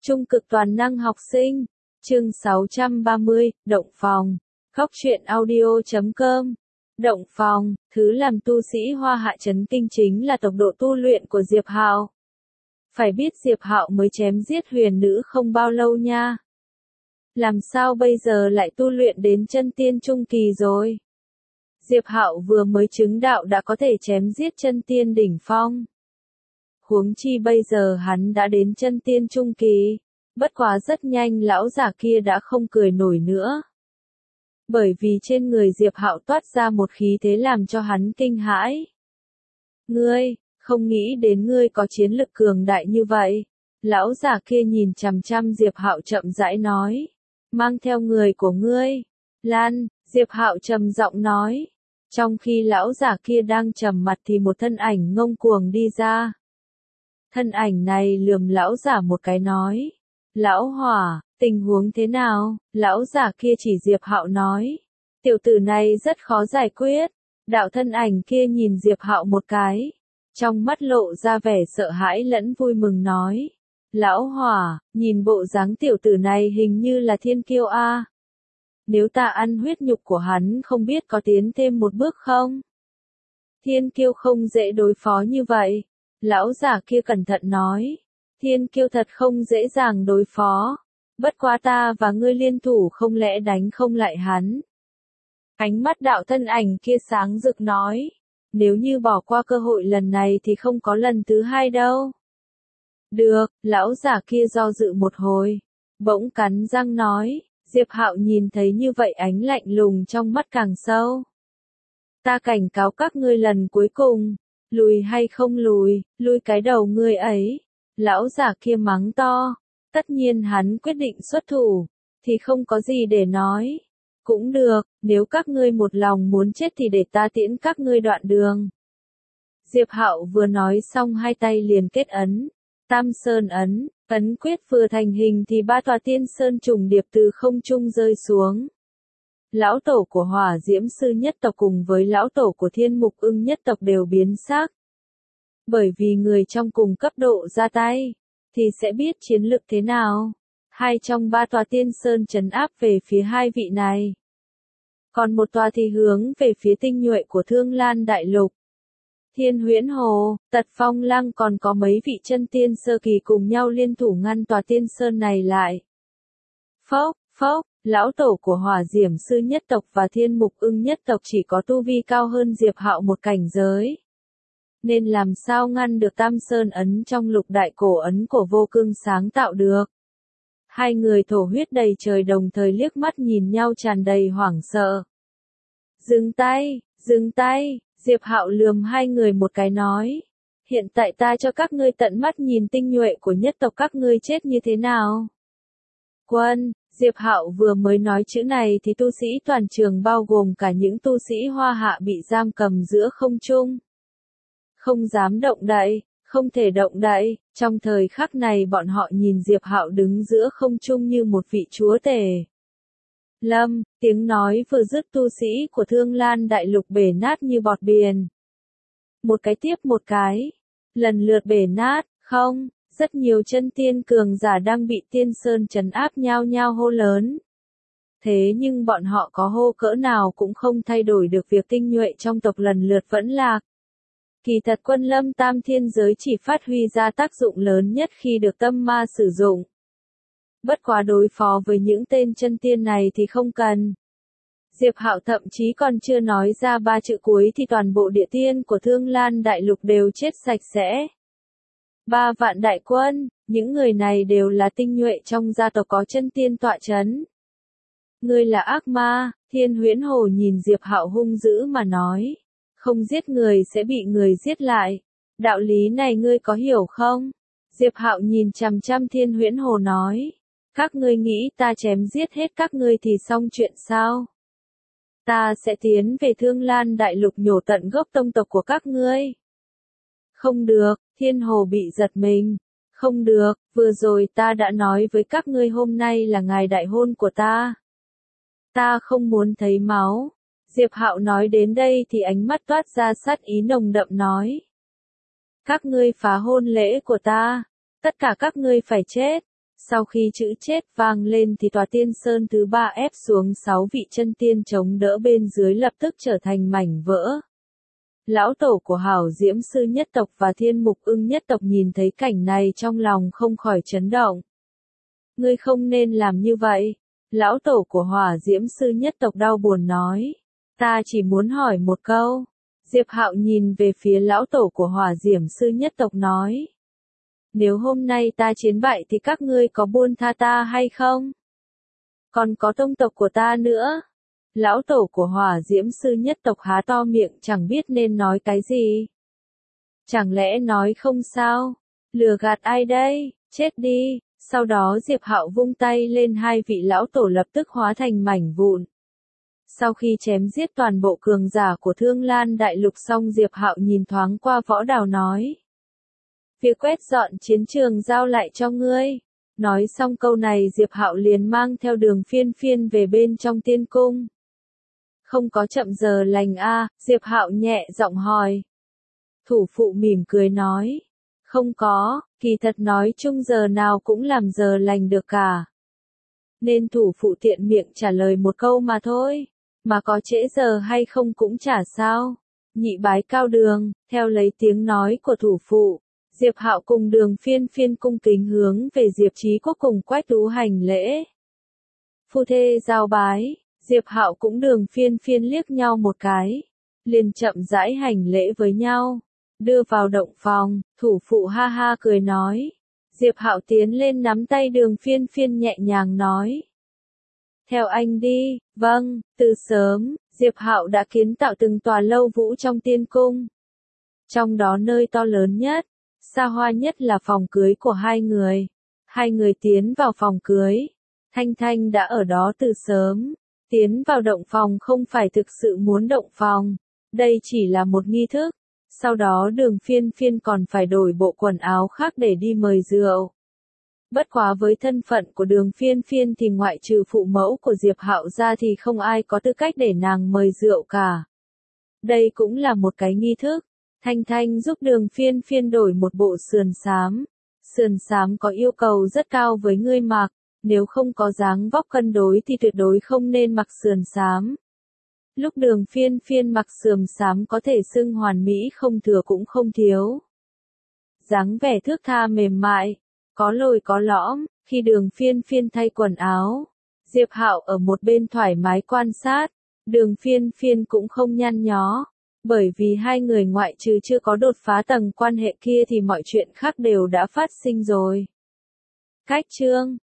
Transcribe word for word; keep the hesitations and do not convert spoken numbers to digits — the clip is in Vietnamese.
Trung cực toàn năng học sinh. Chương sáu trăm ba mươi, Động phòng. Góc truyện audio chấm com. Động phòng, thứ làm tu sĩ Hoa Hạ chấn kinh chính là tốc độ tu luyện của Diệp Hạo. Phải biết Diệp Hạo mới chém giết huyền nữ không bao lâu nha. Làm sao bây giờ lại tu luyện đến chân tiên trung kỳ rồi? Diệp Hạo vừa mới chứng đạo đã có thể chém giết chân tiên đỉnh phong. Huống chi bây giờ hắn đã đến chân tiên trung kỳ, bất quá rất nhanh lão giả kia đã không cười nổi nữa. Bởi vì trên người Diệp Hạo toát ra một khí thế làm cho hắn kinh hãi. Ngươi, không nghĩ đến ngươi có chiến lực cường đại như vậy. Lão giả kia nhìn chằm chằm Diệp Hạo chậm rãi nói. Mang theo người của ngươi. Lan, Diệp Hạo trầm giọng nói. Trong khi lão giả kia đang trầm mặt thì một thân ảnh ngông cuồng đi ra. Thân ảnh này lườm lão giả một cái nói. Lão Hỏa, tình huống thế nào? Lão giả kia chỉ Diệp Hạo nói. Tiểu tử này rất khó giải quyết. Đạo thân ảnh kia nhìn Diệp Hạo một cái. Trong mắt lộ ra vẻ sợ hãi lẫn vui mừng nói. Lão Hỏa, nhìn bộ dáng tiểu tử này hình như là thiên kiêu a. Nếu ta ăn huyết nhục của hắn không biết có tiến thêm một bước không? Thiên kiêu không dễ đối phó như vậy. Lão giả kia cẩn thận nói. Thiên kiêu thật không dễ dàng đối phó. Bất quá ta và ngươi liên thủ không lẽ đánh không lại hắn. Ánh mắt đạo thân ảnh kia sáng rực nói. Nếu như bỏ qua cơ hội lần này thì không có lần thứ hai đâu. Được, lão giả kia do dự một hồi. Bỗng cắn răng nói. Diệp Hạo nhìn thấy như vậy ánh lạnh lùng trong mắt càng sâu. Ta cảnh cáo các ngươi lần cuối cùng. Lùi hay không lùi, lùi cái đầu ngươi ấy. Lão giả kia mắng to. Tất nhiên hắn quyết định xuất thủ. Thì không có gì để nói. Cũng được, nếu các ngươi một lòng muốn chết thì để ta tiễn các ngươi đoạn đường. Diệp Hạo vừa nói xong hai tay liền kết ấn. Tam Sơn ấn, ấn quyết vừa thành hình thì ba tòa tiên sơn trùng điệp từ không trung rơi xuống. Lão tổ của Hỏa Diễm Sư nhất tộc cùng với lão tổ của Thiên Mục Ưng nhất tộc đều biến sắc. Bởi vì người trong cùng cấp độ ra tay, thì sẽ biết chiến lực thế nào. Hai trong ba tòa tiên sơn trấn áp về phía hai vị này. Còn một tòa thì hướng về phía tinh nhuệ của Thương Lan Đại Lục. Thiên Huyễn Hồ, Tật Phong Lăng còn có mấy vị chân tiên sơ kỳ cùng nhau liên thủ ngăn tòa tiên sơn này lại. Phốc, phốc, lão tổ của Hỏa Diễm Sư nhất tộc và Thiên Mục Ưng nhất tộc chỉ có tu vi cao hơn Diệp Hạo một cảnh giới. Nên làm sao ngăn được Tam Sơn ấn trong lục đại cổ ấn của Vô Cương sáng tạo được. Hai người thổ huyết đầy trời đồng thời liếc mắt nhìn nhau tràn đầy hoảng sợ. Dừng tay, dừng tay, Diệp Hạo lườm hai người một cái nói. Hiện tại ta cho các ngươi tận mắt nhìn tinh nhuệ của nhất tộc các ngươi chết như thế nào. Quân, Diệp Hạo vừa mới nói chữ này thì tu sĩ toàn trường bao gồm cả những tu sĩ Hoa Hạ bị giam cầm giữa không trung. Không dám động đậy, không thể động đậy, trong thời khắc này bọn họ nhìn Diệp Hạo đứng giữa không trung như một vị chúa tể. Lâm, tiếng nói vừa dứt tu sĩ của Thương Lan Đại Lục bể nát như bọt biển. Một cái tiếp một cái, lần lượt bể nát, không, rất nhiều chân tiên cường giả đang bị tiên sơn trấn áp nhao nhao hô lớn. Thế nhưng bọn họ có hô cỡ nào cũng không thay đổi được việc tinh nhuệ trong tộc lần lượt vẫn lạc. Kỳ thật quân lâm tam thiên giới chỉ phát huy ra tác dụng lớn nhất khi được tâm ma sử dụng. Bất quá đối phó với những tên chân tiên này thì không cần. Diệp Hạo thậm chí còn chưa nói ra ba chữ cuối thì toàn bộ địa tiên của Thương Lan Đại Lục đều chết sạch sẽ. Ba vạn đại quân, những người này đều là tinh nhuệ trong gia tộc có chân tiên tọa chấn. Ngươi là ác ma, Thiên Huyễn Hồ nhìn Diệp Hạo hung dữ mà nói. Không giết người sẽ bị người giết lại. Đạo lý này ngươi có hiểu không? Diệp Hạo nhìn chằm chằm Thiên Huyễn Hồ nói. Các ngươi nghĩ ta chém giết hết các ngươi thì xong chuyện sao? Ta sẽ tiến về Thương Lan Đại Lục nhổ tận gốc tông tộc của các ngươi. Không được, Thiên Hồ bị giật mình. Không được, vừa rồi ta đã nói với các ngươi hôm nay là ngày đại hôn của ta. Ta không muốn thấy máu. Diệp Hạo nói đến đây thì ánh mắt toát ra sát ý nồng đậm nói. Các ngươi phá hôn lễ của ta, tất cả các ngươi phải chết. Sau khi chữ chết vang lên thì tòa tiên sơn thứ ba ép xuống sáu vị chân tiên chống đỡ bên dưới lập tức trở thành mảnh vỡ. Lão tổ của Hảo Diễm Sư nhất tộc và Thiên Mục Ưng nhất tộc nhìn thấy cảnh này trong lòng không khỏi chấn động. Ngươi không nên làm như vậy. Lão tổ của Hỏa Diễm Sư nhất tộc đau buồn nói. Ta chỉ muốn hỏi một câu. Diệp Hạo nhìn về phía lão tổ của Hỏa Diễm Sư nhất tộc nói. Nếu hôm nay ta chiến bại thì các ngươi có buông tha ta hay không? Còn có tông tộc của ta nữa. Lão tổ của Hỏa Diễm Sư nhất tộc há to miệng chẳng biết nên nói cái gì. Chẳng lẽ nói không sao? Lừa gạt ai đây? Chết đi! Sau đó Diệp Hạo vung tay lên hai vị lão tổ lập tức hóa thành mảnh vụn. Sau khi chém giết toàn bộ cường giả của Thương Lan Đại Lục xong Diệp Hạo nhìn thoáng qua Võ Đào nói. Việc quét dọn chiến trường giao lại cho ngươi. Nói xong câu này Diệp Hạo liền mang theo Đường Phiên Phiên về bên trong tiên cung. Không có chậm giờ lành a, à, Diệp Hạo nhẹ giọng hỏi. Thủ phụ mỉm cười nói. Không có, kỳ thật nói chung giờ nào cũng làm giờ lành được cả. Nên thủ phụ tiện miệng trả lời một câu mà thôi. Mà có trễ giờ hay không cũng chả sao. Nhị bái cao đường, theo lấy tiếng nói của thủ phụ. Diệp Hạo cùng Đường Phiên Phiên cung kính hướng về Diệp Chí Quốc cùng Quách Tú hành lễ. Phu thê giao bái, Diệp Hạo cũng Đường Phiên Phiên liếc nhau một cái. Liền chậm rãi hành lễ với nhau. Đưa vào động phòng, thủ phụ ha ha cười nói. Diệp Hạo tiến lên nắm tay Đường Phiên Phiên nhẹ nhàng nói. Theo anh đi, vâng, từ sớm, Diệp Hạo đã kiến tạo từng tòa lâu vũ trong tiên cung. Trong đó nơi to lớn nhất, xa hoa nhất là phòng cưới của hai người. Hai người tiến vào phòng cưới. Thanh Thanh đã ở đó từ sớm. Tiến vào động phòng không phải thực sự muốn động phòng. Đây chỉ là một nghi thức. Sau đó Đường Phiên Phiên còn phải đổi bộ quần áo khác để đi mời rượu. Bất quá với thân phận của Đường Phiên Phiên thì ngoại trừ phụ mẫu của Diệp Hạo ra thì không ai có tư cách để nàng mời rượu cả. Đây cũng là một cái nghi thức. Thanh Thanh giúp Đường Phiên Phiên đổi một bộ sườn xám. Sườn xám có yêu cầu rất cao với người mặc, nếu không có dáng vóc cân đối thì tuyệt đối không nên mặc sườn xám. Lúc Đường Phiên Phiên mặc sườn xám có thể xưng hoàn mỹ không thừa cũng không thiếu. Dáng vẻ thước tha mềm mại, có lồi có lõm, khi Đường Phiên Phiên thay quần áo. Diệp Hạo ở một bên thoải mái quan sát, Đường Phiên Phiên cũng không nhăn nhó. Bởi vì hai người ngoại trừ chưa có đột phá tầng quan hệ kia thì mọi chuyện khác đều đã phát sinh rồi. Cách chương